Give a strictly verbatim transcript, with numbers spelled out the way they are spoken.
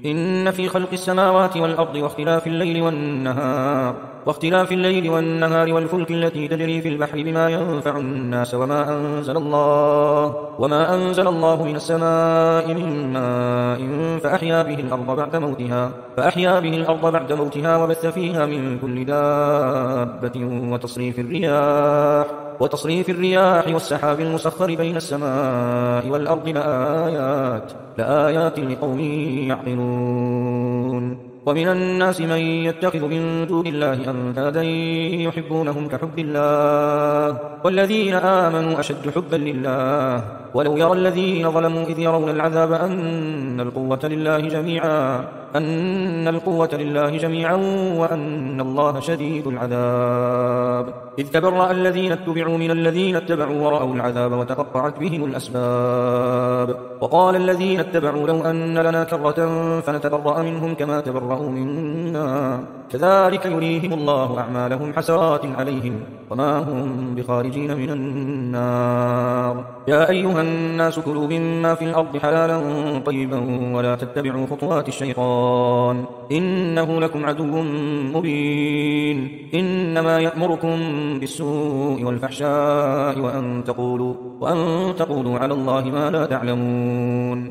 إن في خلق السماوات والأرض واختلاف الليل والنهار واختلاف الليل والنهار والفلك التي تجري في البحر بما ينفع الناس وما أنزل الله وما أنزل الله من السماء من ماء فأحيا به الأرض بعد موتها فأحيا به الأرض بعد موتها وبث فيها من كل دابة وتصريف الرياح وتصريف الرياح والسحاب المسخر بين السماء والأرض لآيات لآيات لقوم يعقلون. ومن الناس من يتخذ من دون الله أندادا يحبونهم كحب الله والذين آمنوا أشد حبا لله ولو يرى الذين ظلموا إذ يرون العذاب أن القوة لله جميعا أن القوة لله جميعا وأن الله شديد العذاب إذ تبرأ الذين اتبعوا من الذين اتبعوا ورأوا العذاب وتقطعت بهم الأسباب وقال الذين اتبعوا لو أن لنا كرة فنتبرأ منهم كما تبرأوا منا كذلك يريهم الله أعمالهم حسرات عليهم وما هم بخارجين من النار. يا أيها الناس كلوا مما في الأرض حلالا طيبا ولا تتبعوا خطوات الشيطان إنه لكم عدو مبين. إنما يأمركم بالسوء والفحشاء وأن تقولوا, وأن تقولوا على الله ما لا تعلمون.